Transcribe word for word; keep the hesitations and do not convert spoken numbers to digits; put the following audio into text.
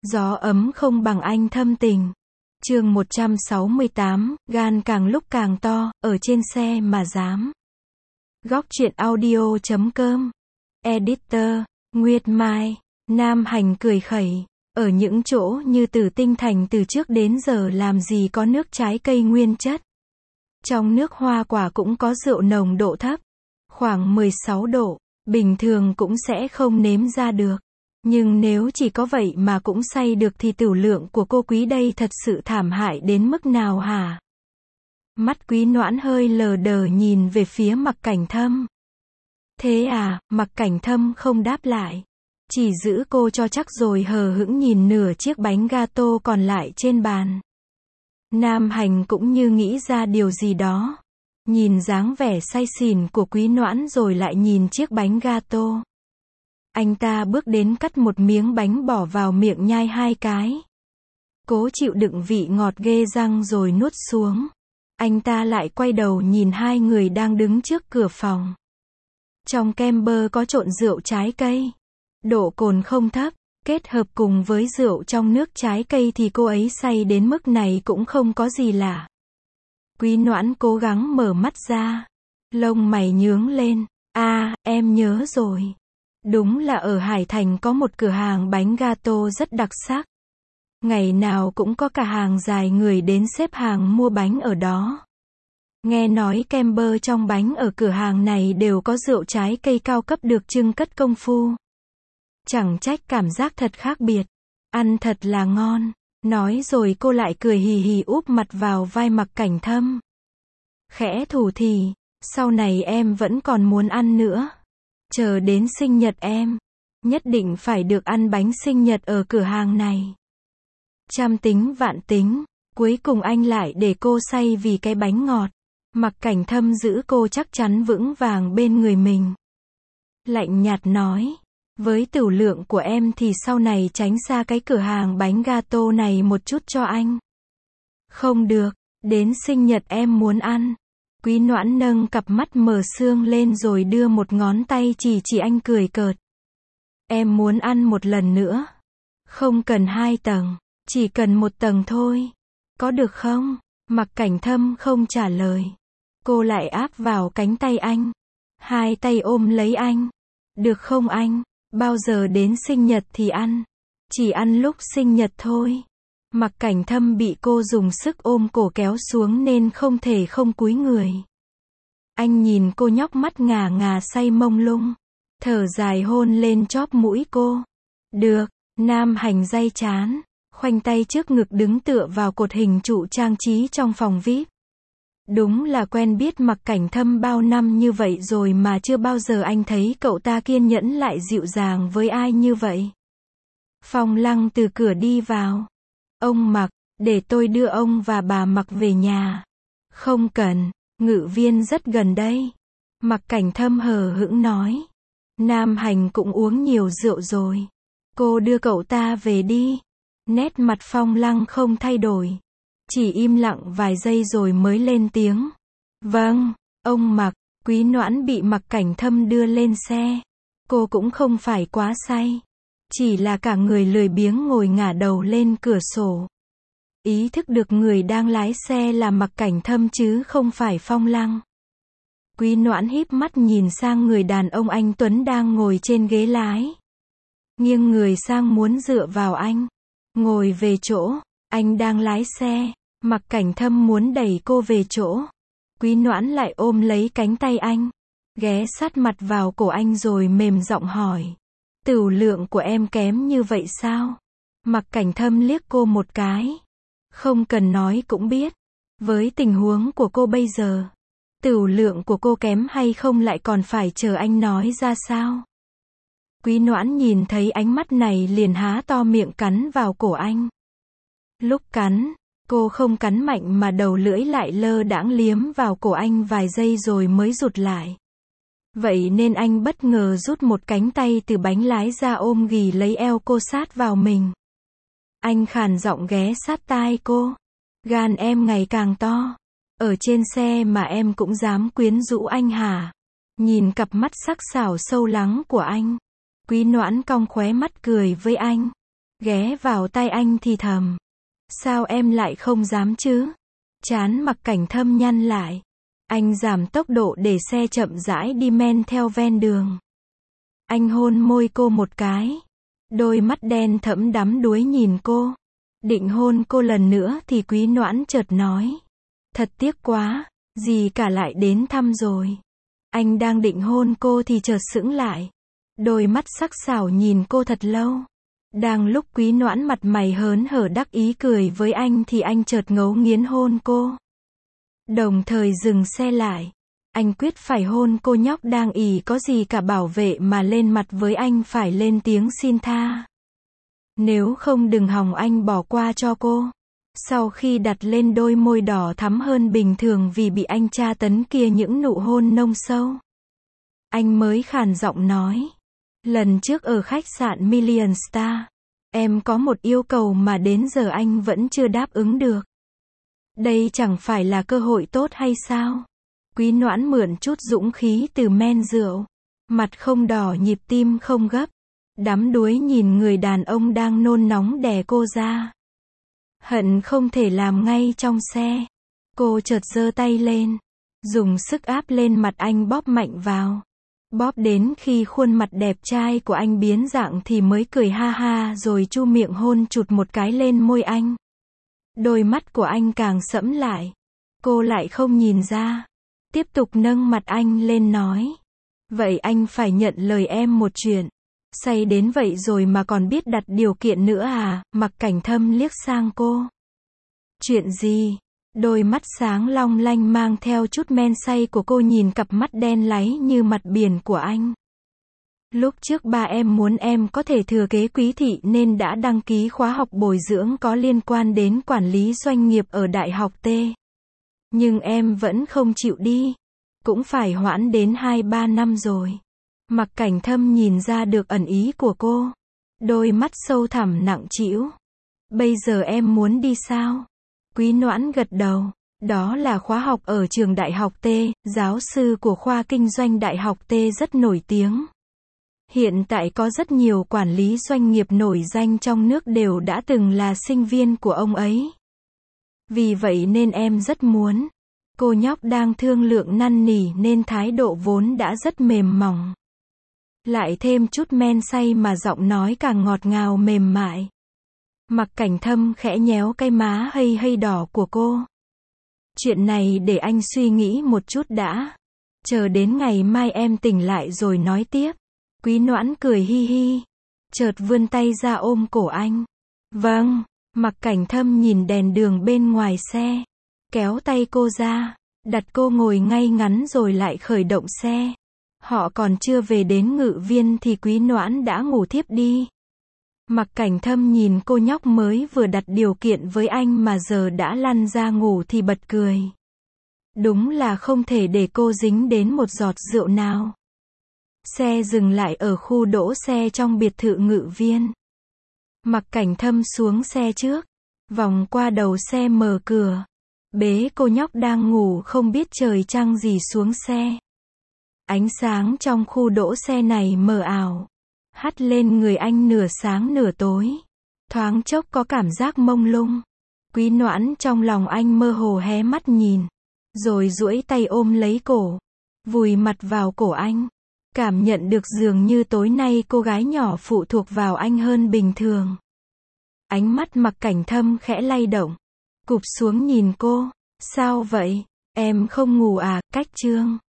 Gió ấm không bằng anh thâm tình. Chương một trăm sáu mươi tám, gan càng lúc càng to, ở trên xe mà dám. Góc truyện audio chấm com. Editor, Nguyệt Mai. Nam Hành cười khẩy. Ở những chỗ như Tử Tinh Thành từ trước đến giờ làm gì có nước trái cây nguyên chất. Trong nước hoa quả cũng có rượu nồng độ thấp. Khoảng mười sáu độ. Bình thường cũng sẽ không nếm ra được. Nhưng nếu chỉ có vậy mà cũng say được thì tửu lượng của cô Quý đây thật sự thảm hại đến mức nào hả? Mắt Quý Noãn hơi lờ đờ nhìn về phía Mặc Cảnh Thâm. Thế à, Mặc Cảnh Thâm không đáp lại. Chỉ giữ cô cho chắc rồi hờ hững nhìn nửa chiếc bánh gato còn lại trên bàn. Nam Hành cũng như nghĩ ra điều gì đó. Nhìn dáng vẻ say xỉn của Quý Noãn rồi lại nhìn chiếc bánh gato. Anh ta bước đến cắt một miếng bánh bỏ vào miệng nhai hai cái. Cố chịu đựng vị ngọt ghê răng rồi nuốt xuống. Anh ta lại quay đầu nhìn hai người đang đứng trước cửa phòng. Trong kem bơ có trộn rượu trái cây. Độ cồn không thấp, kết hợp cùng với rượu trong nước trái cây thì cô ấy say đến mức này cũng không có gì lạ. Quý Noãn cố gắng mở mắt ra. Lông mày nhướng lên. À, em nhớ rồi. Đúng là ở Hải Thành có một cửa hàng bánh gato rất đặc sắc. Ngày nào cũng có cả hàng dài người đến xếp hàng mua bánh ở đó. Nghe nói kem bơ trong bánh ở cửa hàng này đều có rượu trái cây cao cấp được trưng cất công phu. Chẳng trách cảm giác thật khác biệt. Ăn thật là ngon. Nói rồi cô lại cười hì hì úp mặt vào vai Mặc Cảnh Thâm. Khẽ thủ thỉ, sau này em vẫn còn muốn ăn nữa. Chờ đến sinh nhật em, nhất định phải được ăn bánh sinh nhật ở cửa hàng này. Trăm tính vạn tính, cuối cùng anh lại để cô say vì cái bánh ngọt. Mặc Cảnh Thâm giữ cô chắc chắn vững vàng bên người mình. Lạnh nhạt nói, với tửu lượng của em thì sau này tránh xa cái cửa hàng bánh gato này một chút cho anh. Không được, đến sinh nhật em muốn ăn. Quý Noãn nâng cặp mắt mờ sương lên rồi đưa một ngón tay chỉ chỉ anh cười cợt. Em muốn ăn một lần nữa. Không cần hai tầng, chỉ cần một tầng thôi. Có được không? Mặc Cảnh Thâm không trả lời. Cô lại áp vào cánh tay anh. Hai tay ôm lấy anh. Được không anh? Bao giờ đến sinh nhật thì ăn. Chỉ ăn lúc sinh nhật thôi. Mặc Cảnh Thâm bị cô dùng sức ôm cổ kéo xuống nên không thể không cúi người. Anh nhìn cô nhóc mắt ngà ngà say mông lung. Thở dài hôn lên chóp mũi cô. Được, Nam Hành day chán. Khoanh tay trước ngực đứng tựa vào cột hình trụ trang trí trong phòng vi ai pi. Đúng là quen biết Mặc Cảnh Thâm bao năm như vậy rồi mà chưa bao giờ anh thấy cậu ta kiên nhẫn lại dịu dàng với ai như vậy. Phong Lăng từ cửa đi vào. Ông Mặc, để tôi đưa ông và bà Mặc về nhà. Không cần, Ngự Viên rất gần đây. Mặc Cảnh Thâm hờ hững nói. Nam Hành cũng uống nhiều rượu rồi. Cô đưa cậu ta về đi. Nét mặt Phong Lăng không thay đổi. Chỉ im lặng vài giây rồi mới lên tiếng. Vâng, ông Mặc. Quý Noãn bị Mặc Cảnh Thâm đưa lên xe. Cô cũng không phải quá say. Chỉ là cả người lười biếng ngồi ngả đầu lên cửa sổ. Ý thức được người đang lái xe là Mặc Cảnh Thâm chứ không phải Phong Lăng. Quý Noãn híp mắt nhìn sang người đàn ông anh tuấn đang ngồi trên ghế lái. Nghiêng người sang muốn dựa vào anh. Ngồi về chỗ, anh đang lái xe. Mặc Cảnh Thâm muốn đẩy cô về chỗ. Quý Noãn lại ôm lấy cánh tay anh. Ghé sát mặt vào cổ anh rồi mềm giọng hỏi. Tửu lượng của em kém như vậy sao? Mặc Cảnh Thâm liếc cô một cái. Không cần nói cũng biết. Với tình huống của cô bây giờ, tửu lượng của cô kém hay không lại còn phải chờ anh nói ra sao? Quý Noãn nhìn thấy ánh mắt này liền há to miệng cắn vào cổ anh. Lúc cắn, cô không cắn mạnh mà đầu lưỡi lại lơ đãng liếm vào cổ anh vài giây rồi mới rụt lại. Vậy nên anh bất ngờ rút một cánh tay từ bánh lái ra ôm ghì lấy eo cô sát vào mình. Anh khàn giọng ghé sát tai cô. Gan em ngày càng to. Ở trên xe mà em cũng dám quyến rũ anh hả? Nhìn cặp mắt sắc sảo sâu lắng của anh. Quý Noãn cong khóe mắt cười với anh. ghé vào tai anh thì thầm. Sao em lại không dám chứ? Trán Mặc Cảnh Thâm nhăn lại. Anh giảm tốc độ để xe chậm rãi đi men theo ven đường. Anh hôn môi cô một cái. Đôi mắt đen thẫm đắm đuối nhìn cô. Định hôn cô lần nữa thì Quý Noãn chợt nói. Thật tiếc quá, dì cả lại đến thăm rồi. Anh đang định hôn cô thì chợt sững lại. Đôi mắt sắc sảo nhìn cô thật lâu. Đang lúc Quý Noãn mặt mày hớn hở đắc ý cười với anh thì anh chợt ngấu nghiến hôn cô. Đồng thời dừng xe lại. Anh quyết phải hôn cô nhóc đang ỉ có gì cả bảo vệ mà lên mặt với anh phải lên tiếng xin tha. Nếu không đừng hòng anh bỏ qua cho cô. Sau khi đặt lên đôi môi đỏ thắm hơn bình thường vì bị anh tra tấn kia những nụ hôn nông sâu. Anh mới khàn giọng nói. Lần trước ở khách sạn Million Star, em có một yêu cầu mà đến giờ anh vẫn chưa đáp ứng được. Đây chẳng phải là cơ hội tốt hay sao? Quý Noãn mượn chút dũng khí từ men rượu. Mặt không đỏ nhịp tim không gấp. Đắm đuối nhìn người đàn ông đang nôn nóng đè cô ra. Hận không thể làm ngay trong xe. Cô chợt giơ tay lên. Dùng sức áp lên mặt anh bóp mạnh vào. Bóp đến khi khuôn mặt đẹp trai của anh biến dạng thì mới cười ha ha rồi chu miệng hôn chụt một cái lên môi anh. Đôi mắt của anh càng sẫm lại. Cô lại không nhìn ra. Tiếp tục nâng mặt anh lên nói. Vậy anh phải nhận lời em một chuyện. Say đến vậy rồi mà còn biết đặt điều kiện nữa à? Mặc Cảnh Thâm liếc sang cô. Chuyện gì? Đôi mắt sáng long lanh mang theo chút men say của cô nhìn cặp mắt đen láy như mặt biển của anh. Lúc trước ba em muốn em có thể thừa kế Quý thị nên đã đăng ký khóa học bồi dưỡng có liên quan đến quản lý doanh nghiệp ở Đại học T. Nhưng em vẫn không chịu đi. Cũng phải hoãn đến hai ba năm rồi. Mặc Cảnh Thâm nhìn ra được ẩn ý của cô. Đôi mắt sâu thẳm nặng trĩu. Bây giờ em muốn đi sao? Quý Noãn gật đầu. Đó là khóa học ở trường Đại học T, giáo sư của khoa kinh doanh Đại học T rất nổi tiếng. Hiện tại có rất nhiều quản lý doanh nghiệp nổi danh trong nước đều đã từng là sinh viên của ông ấy. Vì vậy nên em rất muốn. Cô nhóc đang thương lượng năn nỉ nên thái độ vốn đã rất mềm mỏng. Lại thêm chút men say mà giọng nói càng ngọt ngào mềm mại. Mặc Cảnh Thâm khẽ nhéo cái má hây hây đỏ của cô. Chuyện này để anh suy nghĩ một chút đã. Chờ đến ngày mai em tỉnh lại rồi nói tiếp. Quý Noãn cười hi hi. Chợt vươn tay ra ôm cổ anh. Vâng. Mặc Cảnh Thâm nhìn đèn đường bên ngoài xe. Kéo tay cô ra. Đặt cô ngồi ngay ngắn rồi lại khởi động xe. Họ còn chưa về đến Ngự Viên thì Quý Noãn đã ngủ thiếp đi. Mặc Cảnh Thâm nhìn cô nhóc mới vừa đặt điều kiện với anh mà giờ đã lăn ra ngủ thì bật cười. Đúng là không thể để cô dính đến một giọt rượu nào. Xe dừng lại ở khu đỗ xe trong biệt thự Ngự Viên. Mặc Cảnh Thâm xuống xe trước. Vòng qua đầu xe mở cửa. Bế cô nhóc đang ngủ không biết trời trăng gì xuống xe. Ánh sáng trong khu đỗ xe này mờ ảo. Hắt lên người anh nửa sáng nửa tối. Thoáng chốc có cảm giác mông lung. Quý Noãn trong lòng anh mơ hồ hé mắt nhìn. Rồi duỗi tay ôm lấy cổ. Vùi mặt vào cổ anh. Cảm nhận được dường như tối nay cô gái nhỏ phụ thuộc vào anh hơn bình thường. Ánh mắt Mặc Cảnh Thâm khẽ lay động. Cụp xuống nhìn cô. Sao vậy? Em không ngủ à? Cách chương